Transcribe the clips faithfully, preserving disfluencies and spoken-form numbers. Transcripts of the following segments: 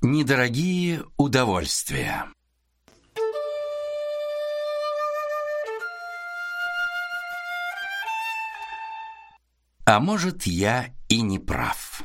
Недорогие удовольствия. А может, я и не прав.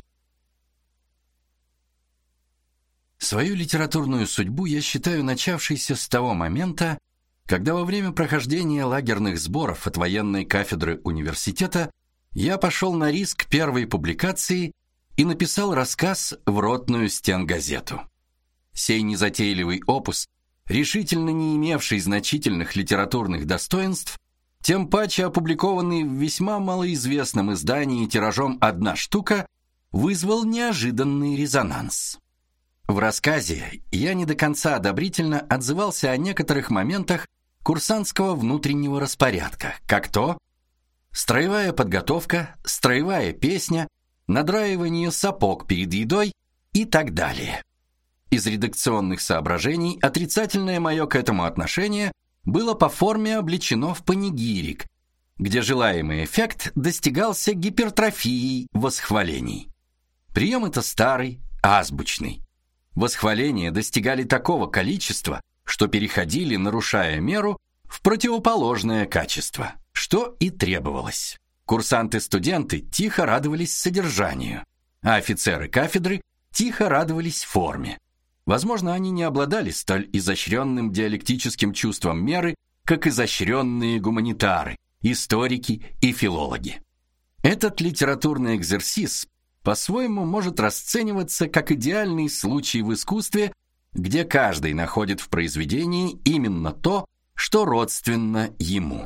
Свою литературную судьбу я считаю начавшейся с того момента, когда во время прохождения лагерных сборов от военной кафедры университета я пошел на риск первой публикации и написал рассказ в ротную стенгазету. Сей незатейливый опус, решительно не имевший значительных литературных достоинств, тем паче опубликованный в весьма малоизвестном издании тиражом одна штука, вызвал неожиданный резонанс. В рассказе я не до конца одобрительно отзывался о некоторых моментах курсантского внутреннего распорядка, как то строевая подготовка, строевая песня, надраивание сапог перед едой и так далее. Из редакционных соображений отрицательное мое к этому отношение было по форме облечено в панигирик, где желаемый эффект достигался гипертрофией восхвалений. Прием это старый, азбучный. Восхваления достигали такого количества, что переходили, нарушая меру, в противоположное качество, что и требовалось. Курсанты-студенты тихо радовались содержанию, а офицеры кафедры тихо радовались форме. Возможно, они не обладали столь изощренным диалектическим чувством меры, как изощренные гуманитары, историки и филологи. Этот литературный экзерсис по-своему может расцениваться как идеальный случай в искусстве, где каждый находит в произведении именно то, что родственно ему.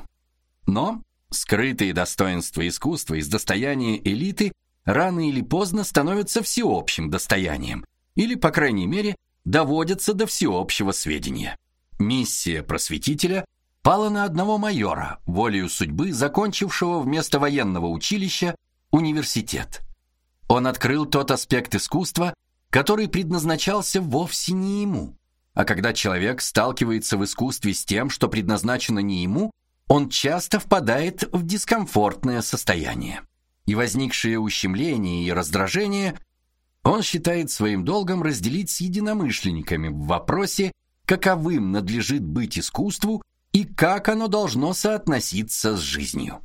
Но скрытые достоинства искусства из достояния элиты рано или поздно становятся всеобщим достоянием, или, по крайней мере, доводятся до всеобщего сведения. Миссия просветителя пала на одного майора, волею судьбы закончившего вместо военного училища университет. Он открыл тот аспект искусства, который предназначался вовсе не ему. А когда человек сталкивается в искусстве с тем, что предназначено не ему, он часто впадает в дискомфортное состояние. И возникшее ущемление и раздражение он считает своим долгом разделить с единомышленниками в вопросе, каковым надлежит быть искусству и как оно должно соотноситься с жизнью.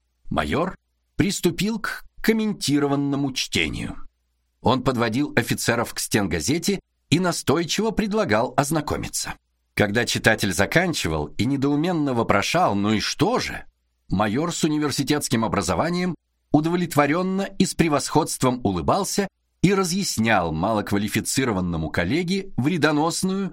Майор приступил к комментированному чтению. Он подводил офицеров к стенгазете и настойчиво предлагал ознакомиться. Когда читатель заканчивал и недоуменно вопрошал: "Ну и что же?", майор с университетским образованием удовлетворенно и с превосходством улыбался и разъяснял малоквалифицированному коллеге вредоносную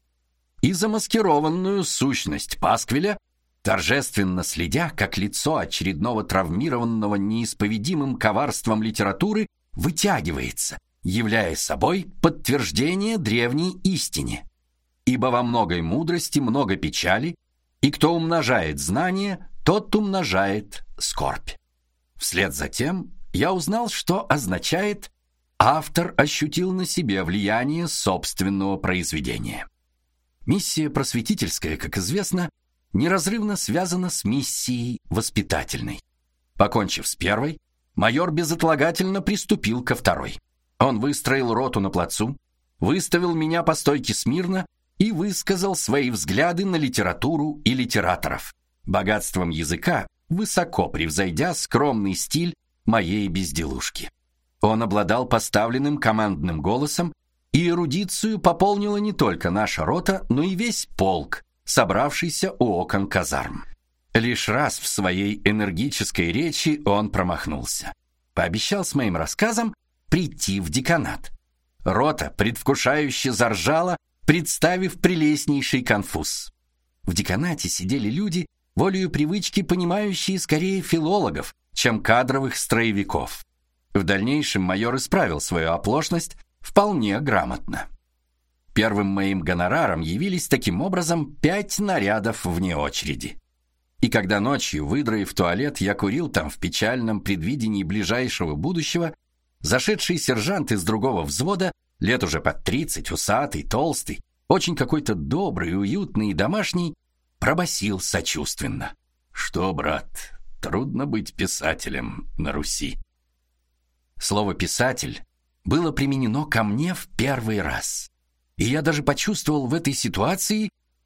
и замаскированную сущность пасквиля, торжественно следя, как лицо очередного травмированного неисповедимым коварством литературы вытягивается, являя собой подтверждение древней истине. Ибо во многой мудрости много печали, и кто умножает знание, тот умножает скорбь. Вслед за тем я узнал, что означает «автор ощутил на себе влияние собственного произведения». Миссия просветительская, как известно, неразрывно связана с миссией воспитательной. Покончив с первой, майор безотлагательно приступил ко второй. Он выстроил роту на плацу, выставил меня по стойке смирно и высказал свои взгляды на литературу и литераторов, богатством языка высоко превзойдя скромный стиль моей безделушки. Он обладал поставленным командным голосом, и эрудицию пополнила не только наша рота, но и весь полк, собравшийся у окон казарм. Лишь раз в своей энергической речи он промахнулся. Пообещал с моим рассказом прийти в деканат. Рота предвкушающе заржала, представив прелестнейший конфуз. В деканате сидели люди, волею привычки понимающие скорее филологов, чем кадровых строевиков. В дальнейшем майор исправил свою оплошность вполне грамотно. Первым моим гонораром явились таким образом пять нарядов вне очереди. И когда ночью, выдраив туалет, я курил там в печальном предвидении ближайшего будущего, зашедший сержант из другого взвода, лет уже под тридцать, усатый, толстый, очень какой-то добрый, уютный и домашний, пробасил сочувственно: "Что, брат, трудно быть писателем на Руси". Слово «писатель» было применено ко мне в первый раз. И я даже почувствовал в этой ситуации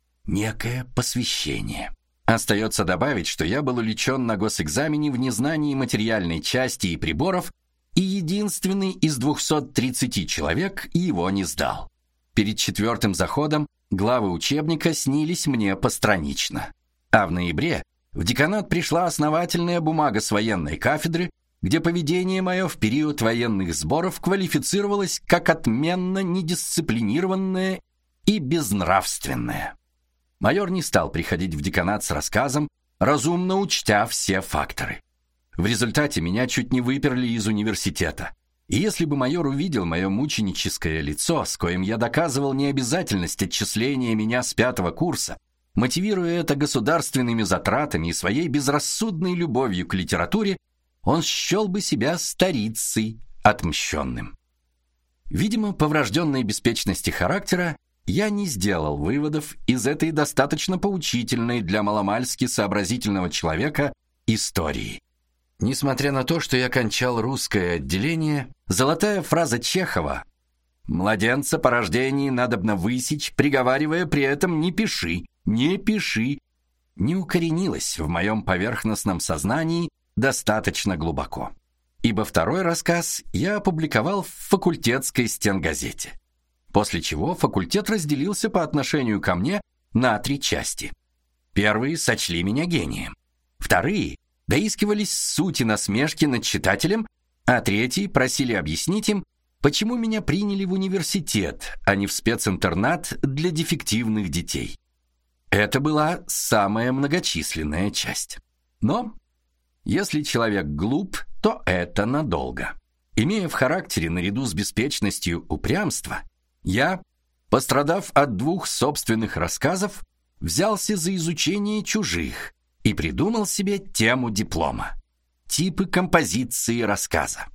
некое посвящение. Остается добавить, что я был увлечен на госэкзамене в незнании материальной части и приборов, и единственный из двухсот тридцати человек его не сдал. Перед четвертым заходом главы учебника снились мне постранично. А в ноябре в деканат пришла основательная бумага с военной кафедры, где поведение мое в период военных сборов квалифицировалось как отменно недисциплинированное и безнравственное. Майор не стал приходить в деканат с рассказом, разумно учтя все факторы. В результате меня чуть не выперли из университета. И если бы майор увидел мое мученическое лицо, с коим я доказывал необязательность отчисления меня с пятого курса, мотивируя это государственными затратами и своей безрассудной любовью к литературе, он счел бы себя старицей отмщенным. Видимо, по врожденной беспечности характера я не сделал выводов из этой достаточно поучительной для маломальски сообразительного человека истории. Несмотря на то, что я кончал русское отделение, золотая фраза Чехова «Младенца по рождении надобно высечь, приговаривая при этом «не пиши, не пиши», не укоренилась в моем поверхностном сознании достаточно глубоко. Ибо второй рассказ я опубликовал в факультетской стенгазете. После чего факультет разделился по отношению ко мне на три части. Первые сочли меня гением. Вторые доискивались сути насмешки над читателем, а третьи просили объяснить им, почему меня приняли в университет, а не в специнтернат для дефективных детей. Это была самая многочисленная часть. Но если человек глуп, то это надолго. Имея в характере наряду с беспечностью упрямство, я, пострадав от двух собственных рассказов, взялся за изучение чужих и придумал себе тему диплома: типы композиции рассказа.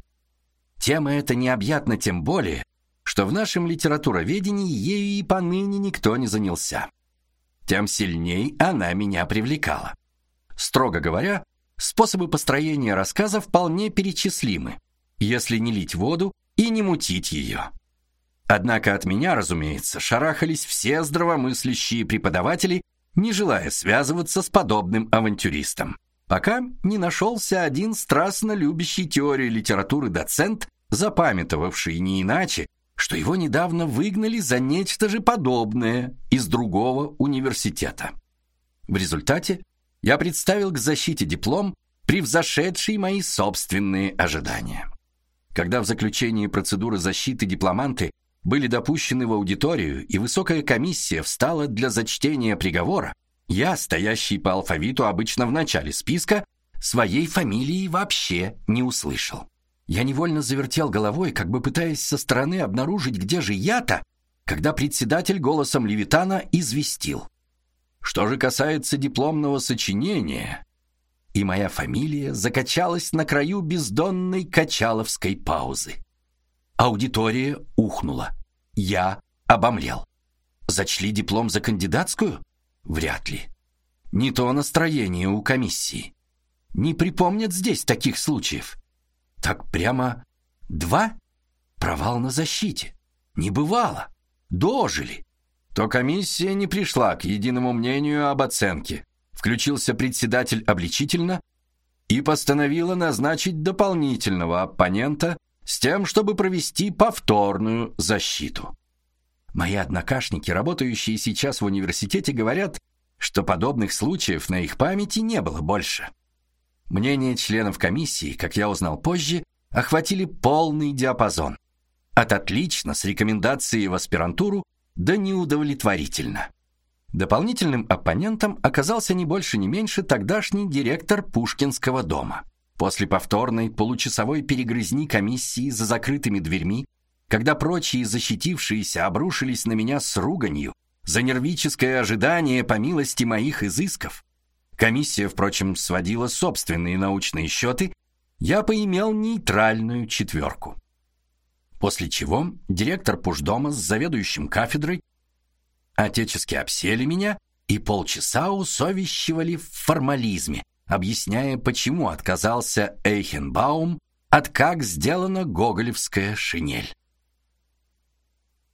Тема эта необъятна тем более, что в нашем литературоведении ею и поныне никто не занялся. Тем сильней она меня привлекала. Строго говоря, способы построения рассказа вполне перечислимы, если не лить воду и не мутить ее. Однако от меня, разумеется, шарахались все здравомыслящие преподаватели, не желая связываться с подобным авантюристом, пока не нашелся один страстно любящий теорию литературы доцент, запамятовавший не иначе, что его недавно выгнали за нечто же подобное из другого университета. В результате я представил к защите диплом, превзошедший мои собственные ожидания. Когда в заключении процедуры защиты дипломанты были допущены в аудиторию, и высокая комиссия встала для зачтения приговора, я, стоящий по алфавиту обычно в начале списка, своей фамилии вообще не услышал. Я невольно завертел головой, как бы пытаясь со стороны обнаружить, где же я-то, когда председатель голосом Левитана известил: что же касается дипломного сочинения, и моя фамилия закачалась на краю бездонной качаловской паузы. Аудитория ухнула. Я обомлел. Зачли диплом за кандидатскую? Вряд ли. Не то настроение у комиссии. Не припомнят здесь таких случаев. Так прямо два? Провал на защите. Не бывало. Дожили. То комиссия не пришла к единому мнению об оценке. Включился председатель обличительно и постановила назначить дополнительного оппонента с тем, чтобы провести повторную защиту. Мои однокашники, работающие сейчас в университете, говорят, что подобных случаев на их памяти не было больше. Мнения членов комиссии, как я узнал позже, охватили полный диапазон. От отлично с рекомендацией в аспирантуру до неудовлетворительно. Дополнительным оппонентом оказался не больше, не меньше тогдашний директор Пушкинского дома. После повторной получасовой перегрызни комиссии за закрытыми дверьми, когда прочие защитившиеся обрушились на меня с руганью за нервическое ожидание по милости моих изысков, комиссия, впрочем, сводила собственные научные счеты, я поимел нейтральную четверку. После чего директор Пушдома с заведующим кафедрой отечески обсели меня и полчаса усовещивали в формализме, объясняя, почему отказался Эйхенбаум от «Как сделана гоголевская шинель».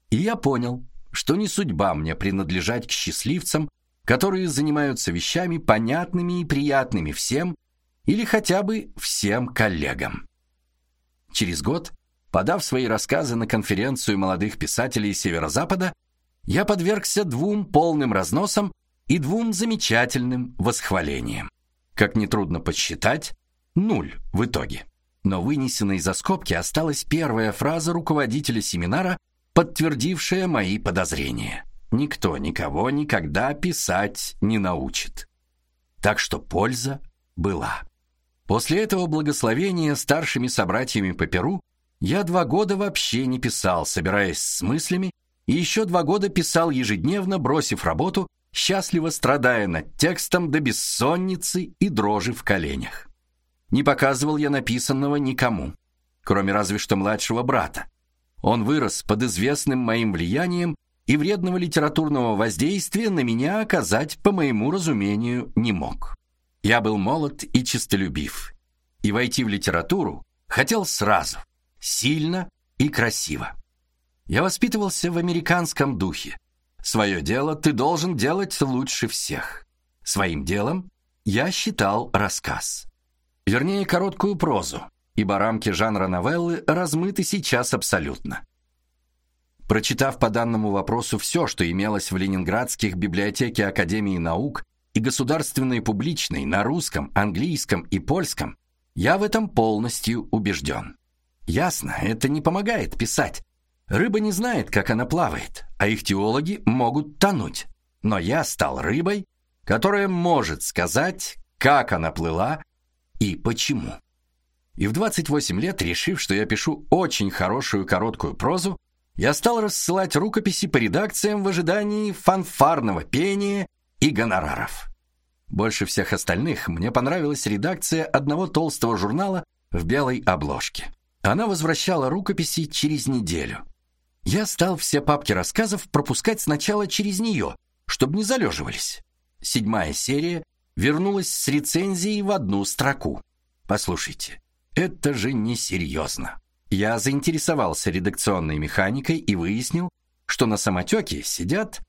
И я понял, что не судьба мне принадлежать к счастливцам, которые занимаются вещами понятными и приятными всем или хотя бы всем коллегам. Через год, подав свои рассказы на конференцию молодых писателей Северо-Запада, я подвергся двум полным разносам и двум замечательным восхвалениям. Как нетрудно подсчитать, нуль в итоге. Но вынесенной за скобки осталась первая фраза руководителя семинара, подтвердившая мои подозрения. Никто никого никогда писать не научит. Так что польза была. После этого благословения старшими собратьями по перу я два года вообще не писал, собираясь с мыслями, и еще два года писал ежедневно, бросив работу, счастливо страдая над текстом до бессонницы и дрожи в коленях. Не показывал я написанного никому, кроме разве что младшего брата. Он вырос под известным моим влиянием, и вредного литературного воздействия на меня оказать, по моему разумению, не мог. Я был молод и честолюбив, и войти в литературу хотел сразу, сильно и красиво. Я воспитывался в американском духе. Свое дело ты должен делать лучше всех. Своим делом я считал рассказ. Вернее, короткую прозу, ибо рамки жанра новеллы размыты сейчас абсолютно. Прочитав по данному вопросу все, что имелось в ленинградских библиотеке Академии наук и государственной публичной на русском, английском и польском, я в этом полностью убежден. Ясно, это не помогает писать. Рыба не знает, как она плавает, а ихтиологи могут тонуть. Но я стал рыбой, которая может сказать, как она плыла и почему. И в двадцать восемь лет, решив, что я пишу очень хорошую короткую прозу, я стал рассылать рукописи по редакциям в ожидании фанфарного пения и гонораров. Больше всех остальных мне понравилась редакция одного толстого журнала в белой обложке. Она возвращала рукописи через неделю. Я стал все папки рассказов пропускать сначала через нее, чтобы не залеживались. Седьмая серия вернулась с рецензией в одну строку. Послушайте, это же несерьезно. Я заинтересовался редакционной механикой и выяснил, что на самотеке сидят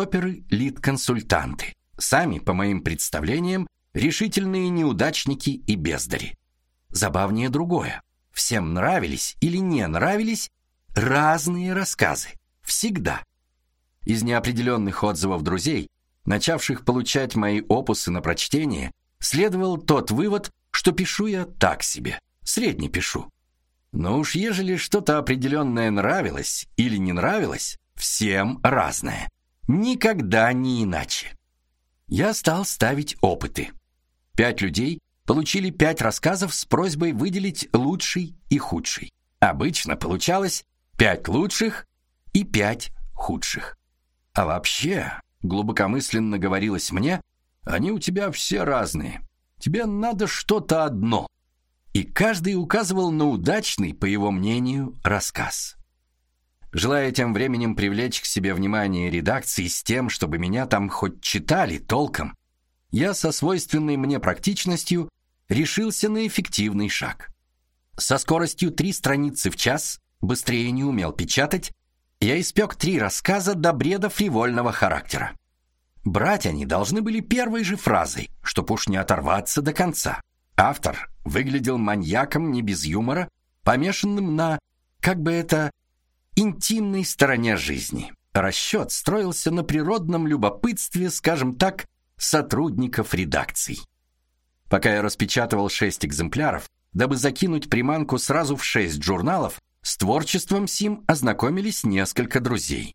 стоперы-лид-консультанты. Сами, по моим представлениям, решительные неудачники и бездари. Забавнее другое. Всем нравились или не нравились разные рассказы. Всегда. Из неопределенных отзывов друзей, начавших получать мои опусы на прочтение, следовал тот вывод, что пишу я так себе, средне пишу. Но уж ежели что-то определенное нравилось или не нравилось, всем разное. Никогда не иначе. Я стал ставить опыты. Пять людей получили пять рассказов с просьбой выделить лучший и худший. Обычно получалось пять лучших и пять худших. А вообще, глубокомысленно говорилось мне, они у тебя все разные. Тебе надо что-то одно. И каждый указывал на удачный, по его мнению, рассказ. Желая тем временем привлечь к себе внимание редакции с тем, чтобы меня там хоть читали толком, я со свойственной мне практичностью решился на эффективный шаг. Со скоростью три страницы в час, быстрее не умел печатать, я испек три рассказа до бреда фривольного характера. Брать они должны были первой же фразой, чтоб уж не оторваться до конца. Автор выглядел маньяком не без юмора, помешанным на, как бы это, интимной стороне жизни. Расчет строился на природном любопытстве, скажем так, сотрудников редакций. Пока я распечатывал шесть экземпляров, дабы закинуть приманку сразу в шесть журналов, с творчеством сим ознакомились несколько друзей.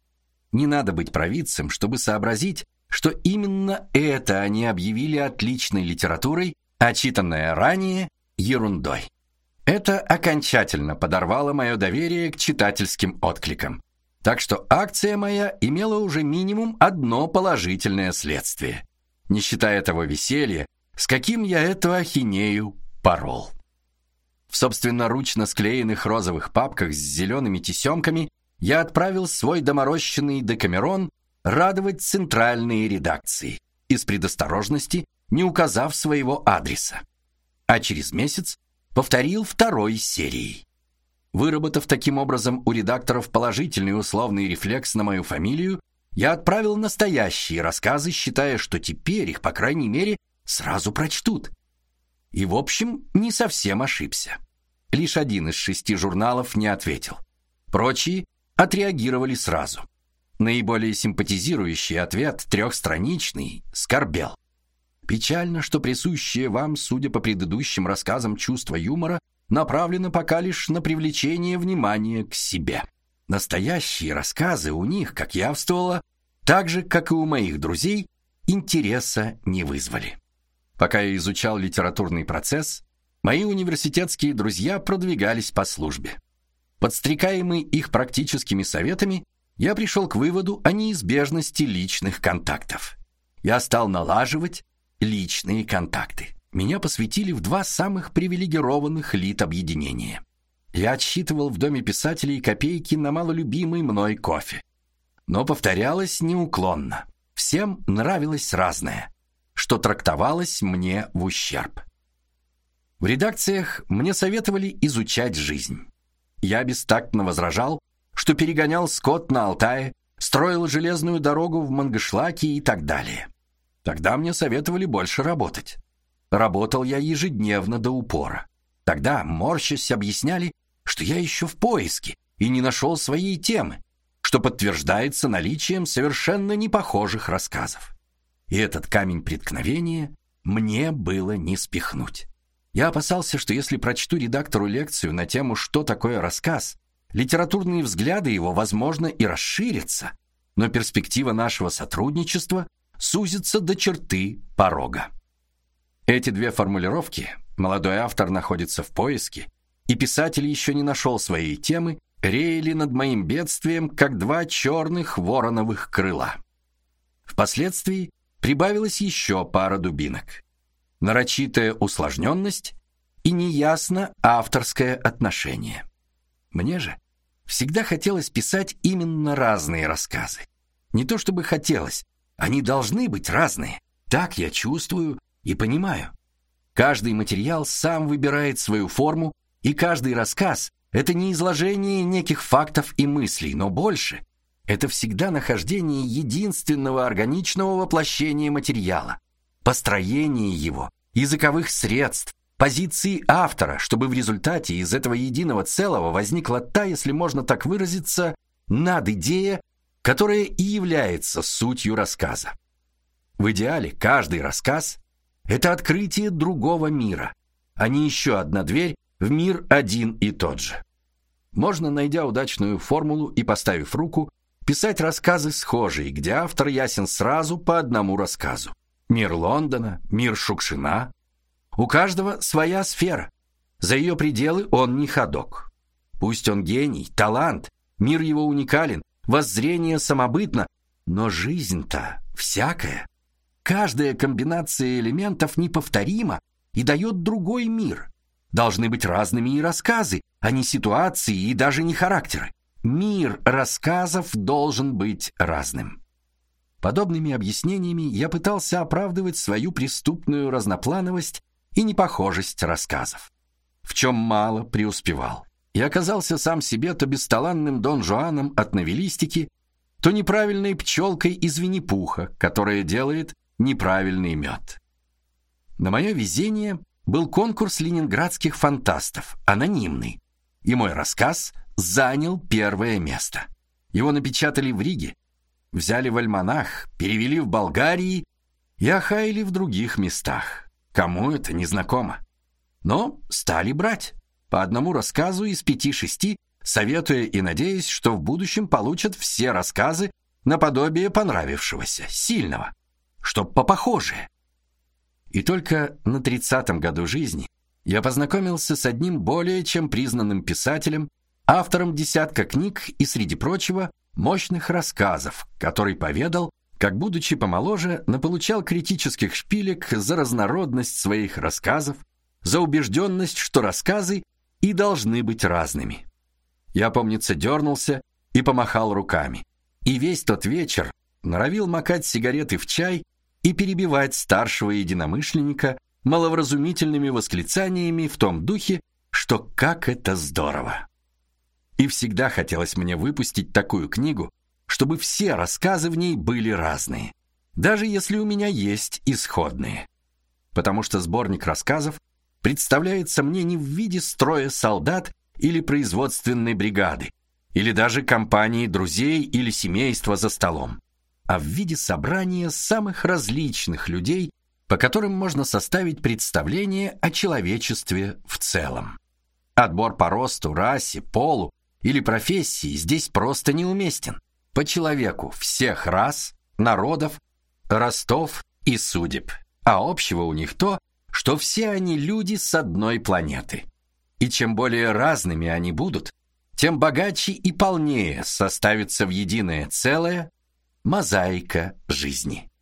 Не надо быть провидцем, чтобы сообразить, что именно это они объявили отличной литературой, а читанное ранее ерундой. Это окончательно подорвало мое доверие к читательским откликам. Так что акция моя имела уже минимум одно положительное следствие, не считая того веселья, с каким я эту ахинею порол. В собственноручно склеенных розовых папках с зелеными тесемками я отправил свой доморощенный Декамерон радовать центральные редакции, из предосторожности не указав своего адреса. А через месяц повторил второй серией. Выработав таким образом у редакторов положительный условный рефлекс на мою фамилию, я отправил настоящие рассказы, считая, что теперь их, по крайней мере, сразу прочтут. И, в общем, не совсем ошибся. Лишь один из шести журналов не ответил. Прочие отреагировали сразу. Наиболее симпатизирующий ответ, трехстраничный, скорбел. Печально, что присущее вам, судя по предыдущим рассказам, чувство юмора направлено пока лишь на привлечение внимания к себе. Настоящие рассказы у них, как явствовало, так же, как и у моих друзей, интереса не вызвали. Пока я изучал литературный процесс, мои университетские друзья продвигались по службе. Подстрекаемый их практическими советами, я пришел к выводу о неизбежности личных контактов. Я стал налаживать личные контакты. Меня посвятили в два самых привилегированных литобъединения. Я отсчитывал в доме писателей копейки на малолюбимый мной кофе. Но повторялось неуклонно. Всем нравилось разное, что трактовалось мне в ущерб. В редакциях мне советовали изучать жизнь. Я бестактно возражал, что перегонял скот на Алтае, строил железную дорогу в Мангышлаке и так далее. Тогда мне советовали больше работать. Работал я ежедневно до упора. Тогда, морщась, объясняли, что я еще в поиске и не нашел своей темы, что подтверждается наличием совершенно непохожих рассказов. И этот камень преткновения мне было не спихнуть. Я опасался, что если прочту редактору лекцию на тему «Что такое рассказ?», литературные взгляды его, возможно, и расширятся, но перспектива нашего сотрудничества сузится до черты порога. Эти две формулировки «молодой автор находится в поиске» и «писатель еще не нашел своей темы» реяли над моим бедствием, как два черных вороновых крыла. Впоследствии прибавилась еще пара дубинок. Нарочитая усложненность и неясно авторское отношение. Мне же всегда хотелось писать именно разные рассказы. Не то чтобы хотелось, они должны быть разные. Так я чувствую и понимаю. Каждый материал сам выбирает свою форму, и каждый рассказ — это не изложение неких фактов и мыслей, но больше — это всегда нахождение единственного органичного воплощения материала, построение его, языковых средств, позиции автора, чтобы в результате из этого единого целого возникла та, если можно так выразиться, надидея, которая и является сутью рассказа. В идеале каждый рассказ — это открытие другого мира, а не еще одна дверь в мир один и тот же. Можно, найдя удачную формулу и поставив руку, писать рассказы схожие, где автор ясен сразу по одному рассказу. Мир Лондона, мир Шукшина. У каждого своя сфера. За ее пределы он не ходок. Пусть он гений, талант, мир его уникален, воззрение самобытно, но жизнь-то всякая. Каждая комбинация элементов неповторима и дает другой мир. Должны быть разными и рассказы, а не ситуации и даже не характеры. Мир рассказов должен быть разным. Подобными объяснениями я пытался оправдывать свою преступную разноплановость и непохожесть рассказов, в чем мало преуспевал. Я оказался сам себе то бесталанным Дон Жуаном от новеллистики, то неправильной пчелкой из Винни-Пуха, которая делает неправильный мед. На мое везение был конкурс ленинградских фантастов, анонимный, и мой рассказ занял первое место. Его напечатали в Риге, взяли в альманах, перевели в Болгарии и охаяли в других местах. Кому это не знакомо. Но стали брать по одному рассказу из пяти-шести, советуя и надеясь, что в будущем получат все рассказы наподобие понравившегося, сильного, чтоб попохожее. И только на тридцатом году жизни я познакомился с одним более чем признанным писателем, автором десятка книг и, среди прочего, мощных рассказов, который поведал, как, будучи помоложе, наполучал критических шпилек за разнородность своих рассказов, за убежденность, что рассказы и должны быть разными. Я, помнится, дернулся и помахал руками. И весь тот вечер норовил макать сигареты в чай и перебивать старшего единомышленника маловразумительными восклицаниями в том духе, что как это здорово. И всегда хотелось мне выпустить такую книгу, чтобы все рассказы в ней были разные, даже если у меня есть исходные. Потому что сборник рассказов представляется мне не в виде строя солдат или производственной бригады, или даже компании друзей или семейства за столом, а в виде собрания самых различных людей, по которым можно составить представление о человечестве в целом. Отбор по росту, расе, полу или профессии здесь просто неуместен. По человеку всех рас, народов, ростов и судеб. А общего у них то, что все они люди с одной планеты. И чем более разными они будут, тем богаче и полнее составится в единое целое мозаика жизни.